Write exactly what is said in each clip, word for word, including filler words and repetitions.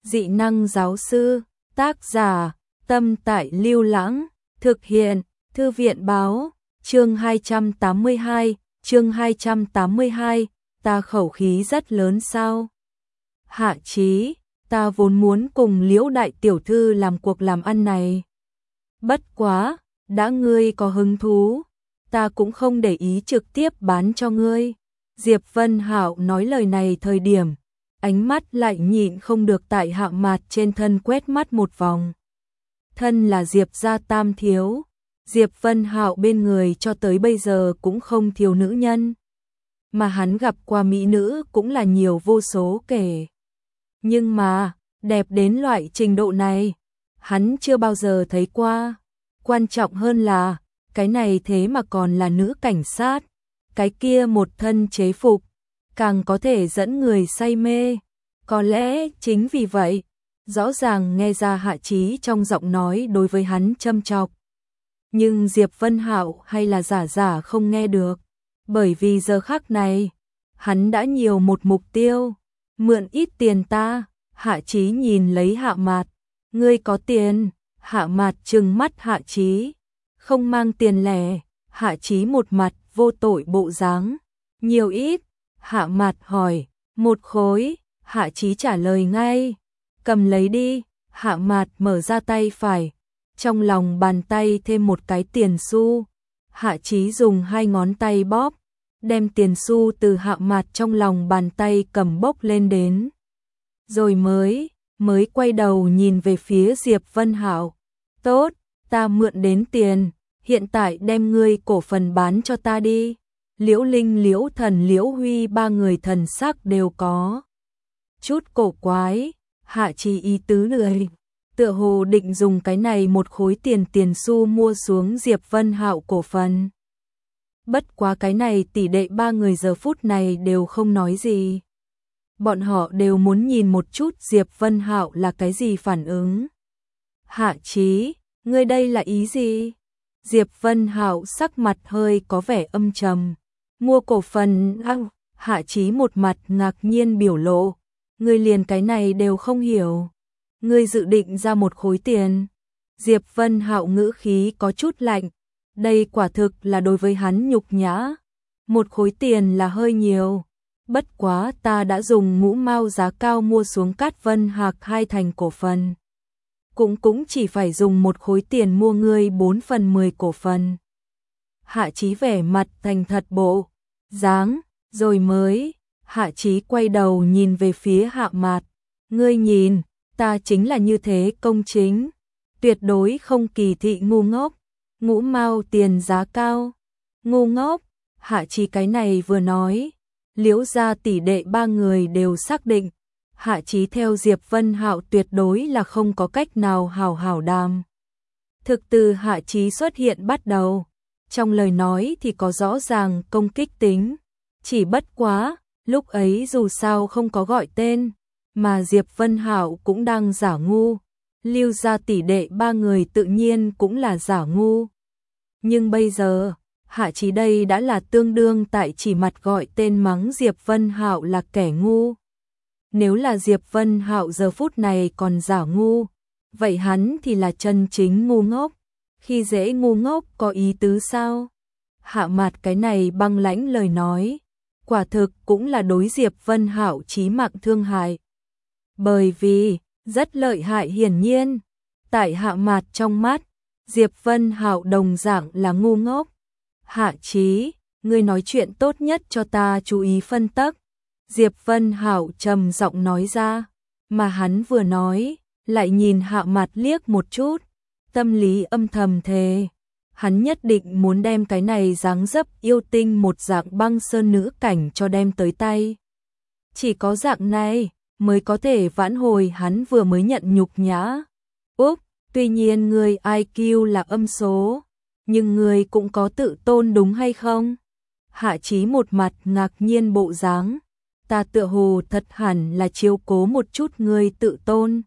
Dị năng giáo sư, tác giả, Tâm Tại Lưu Lãng, thực hiện, Thư viện báo, chương hai trăm tám mươi hai, chương hai trăm tám mươi hai, ta khẩu khí rất lớn sao? Hạ Chí, ta vốn muốn cùng Liễu đại tiểu thư làm cuộc làm ăn này. Bất quá, đã ngươi có hứng thú, ta cũng không để ý trực tiếp bán cho ngươi. Diệp Vân Hạo nói lời này thời điểm, ánh mắt lại nhịn không được tại Hạ Mạt trên thân quét mắt một vòng. Thân là Diệp gia tam thiếu, Diệp Vân Hạo bên người cho tới bây giờ cũng không thiếu nữ nhân. Mà hắn gặp qua mỹ nữ cũng là nhiều vô số kể. Nhưng mà, đẹp đến loại trình độ này, hắn chưa bao giờ thấy qua. Quan trọng hơn là, cái này thế mà còn là nữ cảnh sát. Cái kia một thân chế phục, càng có thể dẫn người say mê. Có lẽ chính vì vậy, rõ ràng nghe ra Hạ Chí trong giọng nói đối với hắn châm chọc. Nhưng Diệp Vân Hạo hay là giả giả không nghe được, bởi vì giờ khắc này, hắn đã nhiều một mục tiêu, mượn ít tiền ta. Hạ Chí nhìn lấy Hạ Mạt, ngươi có tiền? Hạ Mạt trừng mắt Hạ Chí, không mang tiền lẻ. Hạ Chí một mặt vô tội bộ dáng, nhiều ít? Hạ Mạt hỏi, một khối. Hạ Chí trả lời ngay, cầm lấy đi. Hạ Mạt mở ra tay phải, trong lòng bàn tay thêm một cái tiền xu. Hạ Chí dùng hai ngón tay bóp, đem tiền xu từ Hạ Mạt trong lòng bàn tay cầm bốc lên đến. Rồi mới, mới quay đầu nhìn về phía Diệp Vân Hạo. Tốt, ta mượn đến tiền, hiện tại đem ngươi cổ phần bán cho ta đi. Liễu Linh, Liễu Thần, Liễu Huy ba người thần sắc đều có chút cổ quái. Hạ Chí ý tứ lười, tựa hồ định dùng cái này một khối tiền tiền xu mua xuống Diệp Vân Hạo cổ phần. Bất quá cái này tỷ đệ ba người giờ phút này đều không nói gì. Bọn họ đều muốn nhìn một chút Diệp Vân Hạo là cái gì phản ứng. Hạ Chí, ngươi đây là ý gì? Diệp Vân Hạo sắc mặt hơi có vẻ âm trầm. Mua cổ phần? À, Hạ Chí một mặt ngạc nhiên biểu lộ. Ngươi liền cái này đều không hiểu. Ngươi dự định ra một khối tiền. Diệp Vân Hạo ngữ khí có chút lạnh. Đây quả thực là đối với hắn nhục nhã. Một khối tiền là hơi nhiều. Bất quá ta đã dùng ngũ mao giá cao mua xuống Cát Vân Hạc hai thành cổ phần. Cũng cũng chỉ phải dùng một khối tiền mua ngươi bốn phần mười cổ phần. Hạ Chí vẻ mặt thành thật bộ dáng, rồi mới, Hạ Chí quay đầu nhìn về phía Hạ Mạt. Ngươi nhìn, ta chính là như thế công chính, tuyệt đối không kỳ thị ngu ngốc. Ngũ mao tiền giá cao, ngu ngốc. Hạ Chí cái này vừa nói, Liễu gia tỷ đệ ba người đều xác định, Hạ Chí theo Diệp Vân Hạo tuyệt đối là không có cách nào hảo hảo đàm. Thực từ Hạ Chí xuất hiện bắt đầu, trong lời nói thì có rõ ràng công kích tính, chỉ bất quá, lúc ấy dù sao không có gọi tên, mà Diệp Vân Hạo cũng đang giả ngu, Lưu gia tỷ đệ ba người tự nhiên cũng là giả ngu. Nhưng bây giờ, Hạ Chí đây đã là tương đương tại chỉ mặt gọi tên mắng Diệp Vân Hạo là kẻ ngu. Nếu là Diệp Vân Hạo giờ phút này còn giả ngu, vậy hắn thì là chân chính ngu ngốc. Khi dễ ngu ngốc có ý tứ sao? Hạ Mạt cái này băng lãnh lời nói, quả thực cũng là đối Diệp Vân Hạo chí mạng thương hại. Bởi vì, rất lợi hại hiển nhiên, tại Hạ Mạt trong mắt, Diệp Vân Hạo đồng dạng là ngu ngốc. Hạ Chí, ngươi nói chuyện tốt nhất cho ta chú ý phân tắc. Diệp Vân Hạo trầm giọng nói ra, mà hắn vừa nói, lại nhìn Hạ Mạt liếc một chút, tâm lý âm thầm thề, hắn nhất định muốn đem cái này dáng dấp yêu tinh một dạng băng sơn nữ cảnh cho đem tới tay. Chỉ có dạng này mới có thể vãn hồi hắn vừa mới nhận nhục nhã. Úp, tuy nhiên người i kiu là âm số, nhưng người cũng có tự tôn đúng hay không? Hạ Chí một mặt ngạc nhiên bộ dáng. Ta tựa hồ thật hẳn là chiếu cố một chút ngươi tự tôn.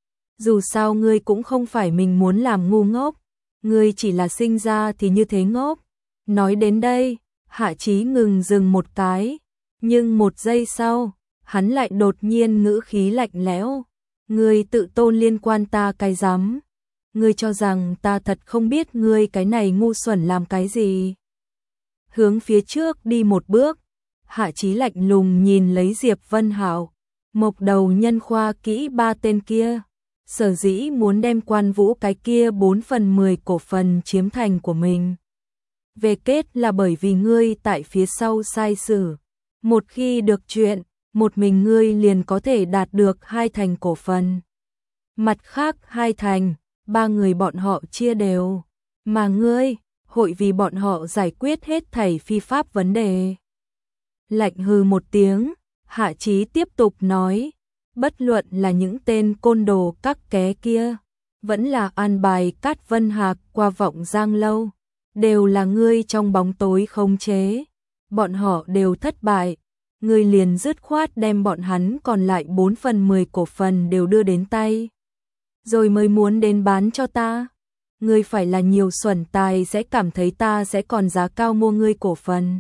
Dù sao ngươi cũng không phải mình muốn làm ngu ngốc, ngươi chỉ là sinh ra thì như thế ngốc. Nói đến đây, Hạ Chí ngừng dừng một cái, nhưng một giây sau, hắn lại đột nhiên ngữ khí lạnh lẽo. Ngươi tự tôn liên quan ta cái rắm? Ngươi cho rằng ta thật không biết ngươi cái này ngu xuẩn làm cái gì? Hướng phía trước đi một bước, Hạ Chí lạnh lùng nhìn lấy Diệp Vân Hạo, mộc đầu nhân khoa kỹ ba tên kia, sở dĩ muốn đem Quan Vũ cái kia bốn phần mười cổ phần chiếm thành của mình. Về kết là bởi vì ngươi tại phía sau sai sử, một khi được chuyện, một mình ngươi liền có thể đạt được hai thành cổ phần. Mặt khác hai thành, ba người bọn họ chia đều, mà ngươi hội vì bọn họ giải quyết hết thảy phi pháp vấn đề. Lạnh hừ một tiếng, Hạ Chí tiếp tục nói, bất luận là những tên côn đồ các ké kia, vẫn là an bài Cát Vân Hạc qua Vọng Giang lâu, đều là ngươi trong bóng tối khống chế, bọn họ đều thất bại, ngươi liền dứt khoát đem bọn hắn còn lại bốn phần mười cổ phần đều đưa đến tay, rồi mới muốn đến bán cho ta. Ngươi phải là nhiều xuẩn tài sẽ cảm thấy ta sẽ còn giá cao mua ngươi cổ phần.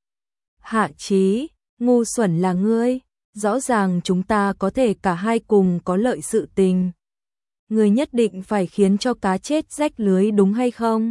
Hạ Chí, ngu xuẩn là ngươi, rõ ràng chúng ta có thể cả hai cùng có lợi sự tình. Ngươi nhất định phải khiến cho cá chết rách lưới đúng hay không?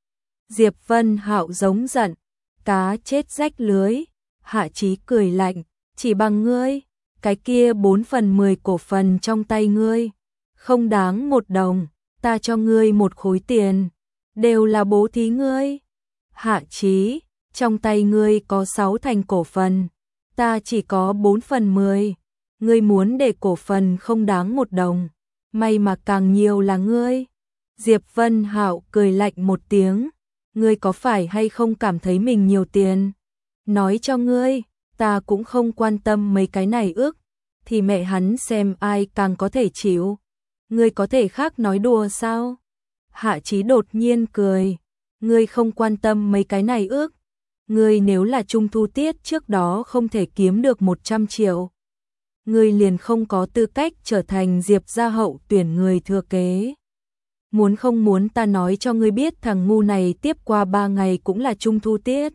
Diệp Vân Hạo giống giận, cá chết rách lưới. Hạ Chí cười lạnh, chỉ bằng ngươi, cái kia bốn phần mười cổ phần trong tay ngươi, không đáng một đồng, ta cho ngươi một khối tiền, đều là bố thí ngươi. Hạ Chí, trong tay ngươi có sáu thành cổ phần, ta chỉ có bốn phần mười, ngươi muốn để cổ phần không đáng một đồng, may mà càng nhiều là ngươi. Diệp Vân Hạo cười lạnh một tiếng, ngươi có phải hay không cảm thấy mình nhiều tiền? Nói cho ngươi, ta cũng không quan tâm mấy cái này ước, thì mẹ hắn xem ai càng có thể chịu. Ngươi có thể khác nói đùa sao? Hạ Chí đột nhiên cười, ngươi không quan tâm mấy cái này ước. Ngươi nếu là trung thu tiết trước đó không thể kiếm được một trăm triệu, ngươi liền không có tư cách trở thành Diệp gia hậu tuyển người thừa kế. Muốn không muốn ta nói cho ngươi biết thằng ngu này tiếp qua ba ngày cũng là trung thu tiết.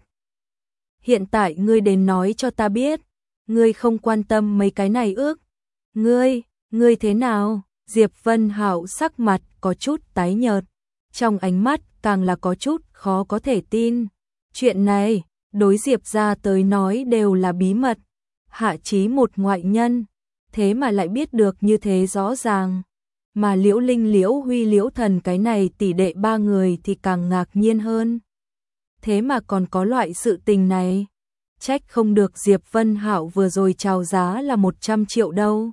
Hiện tại ngươi đến nói cho ta biết, ngươi không quan tâm mấy cái này ước. Ngươi, ngươi thế nào? Diệp Vân Hạo sắc mặt có chút tái nhợt, trong ánh mắt càng là có chút khó có thể tin. Chuyện này, đối Diệp gia tới nói đều là bí mật. Hạ Chí một ngoại nhân, thế mà lại biết được như thế rõ ràng. Mà Liễu Linh, Liễu Huy, Liễu Thần cái này tỷ đệ ba người thì càng ngạc nhiên hơn. Thế mà còn có loại sự tình này. Trách không được Diệp Vân Hạo vừa rồi chào giá là một trăm triệu đâu.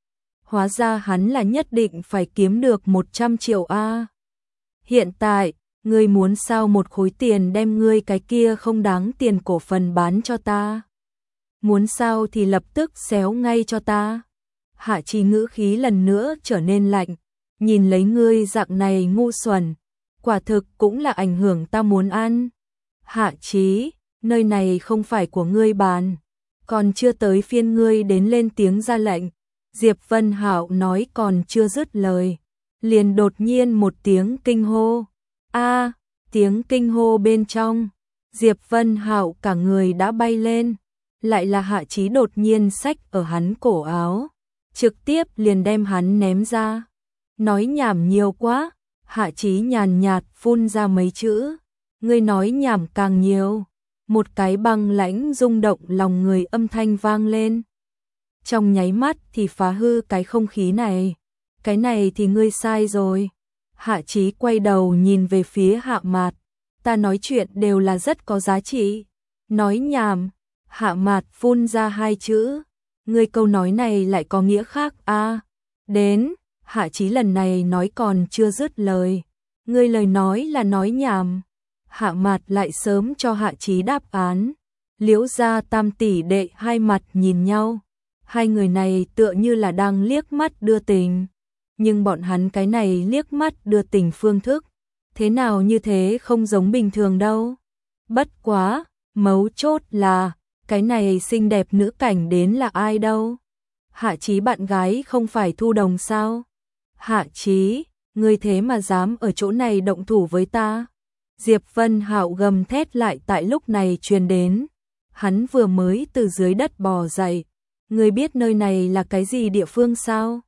Hóa ra hắn là nhất định phải kiếm được một trăm triệu a. Hiện tại, ngươi muốn sao một khối tiền đem ngươi cái kia không đáng tiền cổ phần bán cho ta? Muốn sao thì lập tức xéo ngay cho ta. Hạ Chí ngữ khí lần nữa trở nên lạnh, nhìn lấy ngươi dạng này ngu xuẩn, quả thực cũng là ảnh hưởng ta muốn ăn. Hạ Chí, nơi này không phải của ngươi bàn, còn chưa tới phiên ngươi đến lên tiếng ra lệnh. Diệp Vân Hạo nói còn chưa dứt lời, liền đột nhiên một tiếng kinh hô. A, tiếng kinh hô bên trong, Diệp Vân Hạo cả người đã bay lên, lại là Hạ Chí đột nhiên xách ở hắn cổ áo, trực tiếp liền đem hắn ném ra. Nói nhảm nhiều quá, Hạ Chí nhàn nhạt phun ra mấy chữ, ngươi nói nhảm càng nhiều. Một cái băng lãnh rung động lòng người âm thanh vang lên. Trong nháy mắt thì phá hư cái không khí này. Cái này thì ngươi sai rồi. Hạ Chí quay đầu nhìn về phía Hạ Mạt. Ta nói chuyện đều là rất có giá trị. Nói nhảm. Hạ Mạt phun ra hai chữ. Ngươi câu nói này lại có nghĩa khác a? À, đến, Hạ Chí lần này nói còn chưa dứt lời. Ngươi lời nói là nói nhảm. Hạ Mạt lại sớm cho Hạ Chí đáp án. Liễu gia tam tỷ đệ hai mặt nhìn nhau. Hai người này tựa như là đang liếc mắt đưa tình. Nhưng bọn hắn cái này liếc mắt đưa tình phương thức. Thế nào như thế không giống bình thường đâu. Bất quá, mấu chốt là, cái này xinh đẹp nữ cảnh đến là ai đâu. Hạ Chí bạn gái không phải Thu Đồng sao? Hạ Chí, ngươi thế mà dám ở chỗ này động thủ với ta? Diệp Vân Hạo gầm thét lại tại lúc này truyền đến. Hắn vừa mới từ dưới đất bò dậy. Ngươi biết nơi này là cái gì địa phương sao?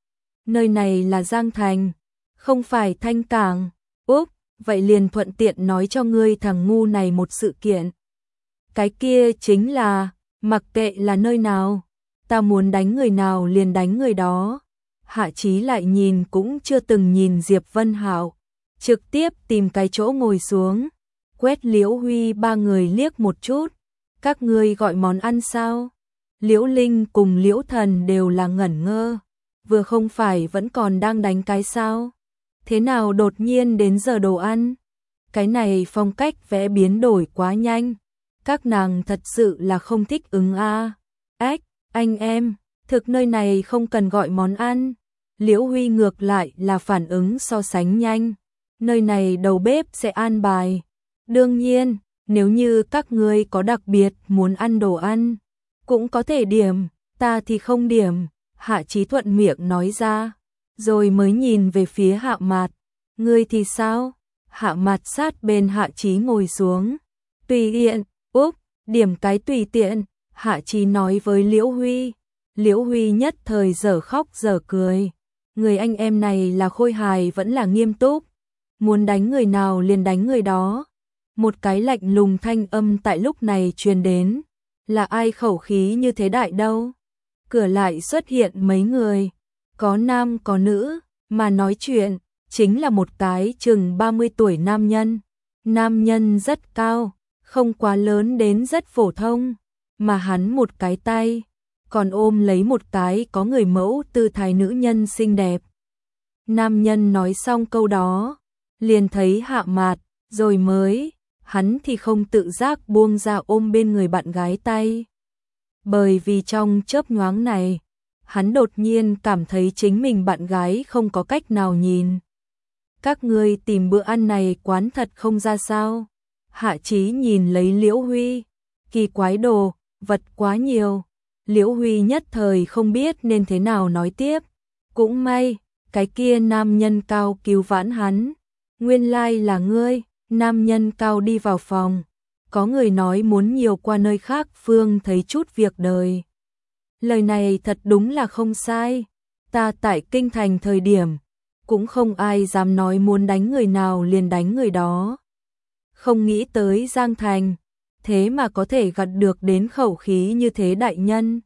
Nơi này là Giang Thành, không phải Thanh Cảng. Úp, vậy liền thuận tiện nói cho ngươi thằng ngu này một sự kiện. Cái kia chính là, mặc kệ là nơi nào, ta muốn đánh người nào liền đánh người đó. Hạ Chí lại nhìn cũng chưa từng nhìn Diệp Vân Hạo, trực tiếp tìm cái chỗ ngồi xuống, quét Liễu Huy ba người liếc một chút. Các ngươi gọi món ăn sao? Liễu Linh cùng Liễu Thần đều là ngẩn ngơ, vừa không phải vẫn còn đang đánh cái sao? Thế nào đột nhiên đến giờ đồ ăn? Cái này phong cách vẽ biến đổi quá nhanh, các nàng thật sự là không thích ứng a. Ếch, anh em, thực nơi này không cần gọi món ăn. Liễu Huy ngược lại là phản ứng so sánh nhanh, nơi này đầu bếp sẽ an bài. Đương nhiên, nếu như các ngươi có đặc biệt muốn ăn đồ ăn, cũng có thể điểm, ta thì không điểm. Hạ Chí thuận miệng nói ra, rồi mới nhìn về phía Hạ Mạt. Ngươi thì sao? Hạ Mạt sát bên Hạ Chí ngồi xuống. Tùy tiện, úp, điểm cái tùy tiện. Hạ Chí nói với Liễu Huy. Liễu Huy nhất thời dở khóc dở cười. Người anh em này là khôi hài vẫn là nghiêm túc. Muốn đánh người nào liền đánh người đó. Một cái lạnh lùng thanh âm tại lúc này truyền đến. Là ai khẩu khí như thế đại đâu? Cửa lại xuất hiện mấy người, có nam có nữ, mà nói chuyện, chính là một cái chừng ba mươi tuổi nam nhân. Nam nhân rất cao, không quá lớn đến rất phổ thông, mà hắn một cái tay, còn ôm lấy một cái có người mẫu tư thái nữ nhân xinh đẹp. Nam nhân nói xong câu đó, liền thấy Hạ Mạt, rồi mới, hắn thì không tự giác buông ra ôm bên người bạn gái tay. Bởi vì trong chớp nhoáng này, hắn đột nhiên cảm thấy chính mình bạn gái không có cách nào nhìn. Các ngươi tìm bữa ăn này quán thật không ra sao? Hạ Chí nhìn lấy Liễu Huy, kỳ quái đồ, vật quá nhiều. Liễu Huy nhất thời không biết nên thế nào nói tiếp. Cũng may, cái kia nam nhân cao cứu vãn hắn. Nguyên lai là ngươi. Nam nhân cao đi vào phòng. Có người nói muốn nhiều qua nơi khác phương thấy chút việc đời. Lời này thật đúng là không sai. Ta tại kinh thành thời điểm, cũng không ai dám nói muốn đánh người nào liền đánh người đó. Không nghĩ tới Giang Thành, thế mà có thể gặt được đến khẩu khí như thế đại nhân.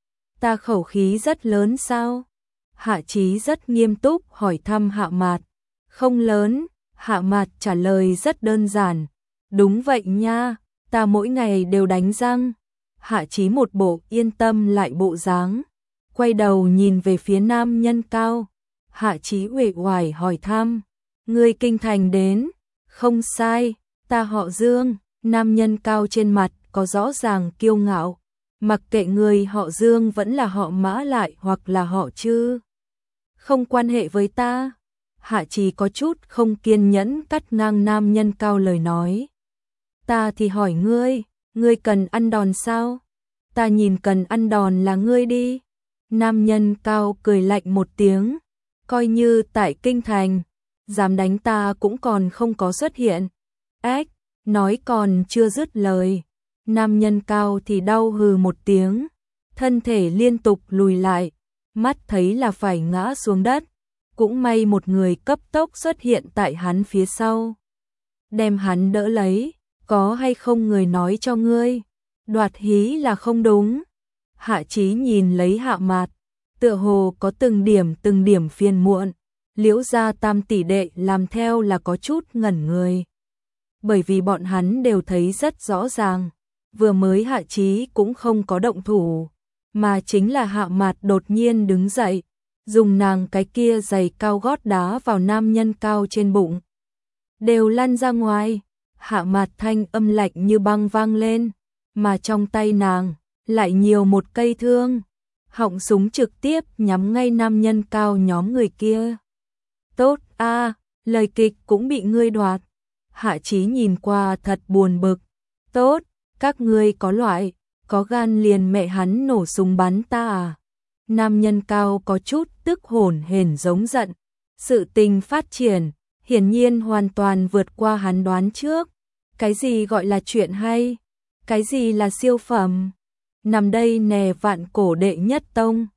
Ta khẩu khí rất lớn sao? Hạ Chí rất nghiêm túc hỏi thăm Hạ Mạt. Không lớn, Hạ Mạt trả lời rất đơn giản. Đúng vậy nha, ta mỗi ngày đều đánh răng. Hạ Chí một bộ yên tâm lại bộ dáng, quay đầu nhìn về phía nam nhân cao. Hạ Chí uể oải hỏi thăm, ngươi kinh thành đến? Không sai, ta họ Dương. Nam nhân cao trên mặt có rõ ràng kiêu ngạo, mặc kệ người họ Dương vẫn là họ Mã lại hoặc là họ Trư, không quan hệ với ta. Hạ Chí có chút không kiên nhẫn cắt ngang nam nhân cao lời nói. Ta thì hỏi ngươi, ngươi cần ăn đòn sao? Ta nhìn cần ăn đòn là ngươi đi. Nam nhân cao cười lạnh một tiếng, coi như tại kinh thành, dám đánh ta cũng còn không có xuất hiện. Ếch, nói còn chưa dứt lời, nam nhân cao thì đau hừ một tiếng, thân thể liên tục lùi lại, mắt thấy là phải ngã xuống đất. Cũng may một người cấp tốc xuất hiện tại hắn phía sau, đem hắn đỡ lấy. Có hay không người nói cho ngươi, đoạt hí là không đúng. Hạ Chí nhìn lấy Hạ Mạt, tựa hồ có từng điểm từng điểm phiền muộn. Liễu gia tam tỷ đệ làm theo là có chút ngẩn người, bởi vì bọn hắn đều thấy rất rõ ràng, vừa mới Hạ Chí cũng không có động thủ, mà chính là Hạ Mạt đột nhiên đứng dậy, dùng nàng cái kia giày cao gót đá vào nam nhân cao trên bụng, đều lăn ra ngoài. Hạ Mạt thanh âm lạnh như băng vang lên, mà trong tay nàng lại nhiều một cây thương, họng súng trực tiếp nhắm ngay nam nhân cao nhóm người kia. Tốt a, à, lời kịch cũng bị ngươi đoạt. Hạ Chí nhìn qua thật buồn bực. Tốt, các ngươi có loại, có gan liền mẹ hắn nổ súng bắn ta à? Nam nhân cao có chút tức hổn hển giống giận. Sự tình phát triển hiển nhiên hoàn toàn vượt qua hắn đoán trước. Cái gì gọi là chuyện hay? Cái gì là siêu phẩm? Nằm đây nè vạn cổ đệ nhất tông.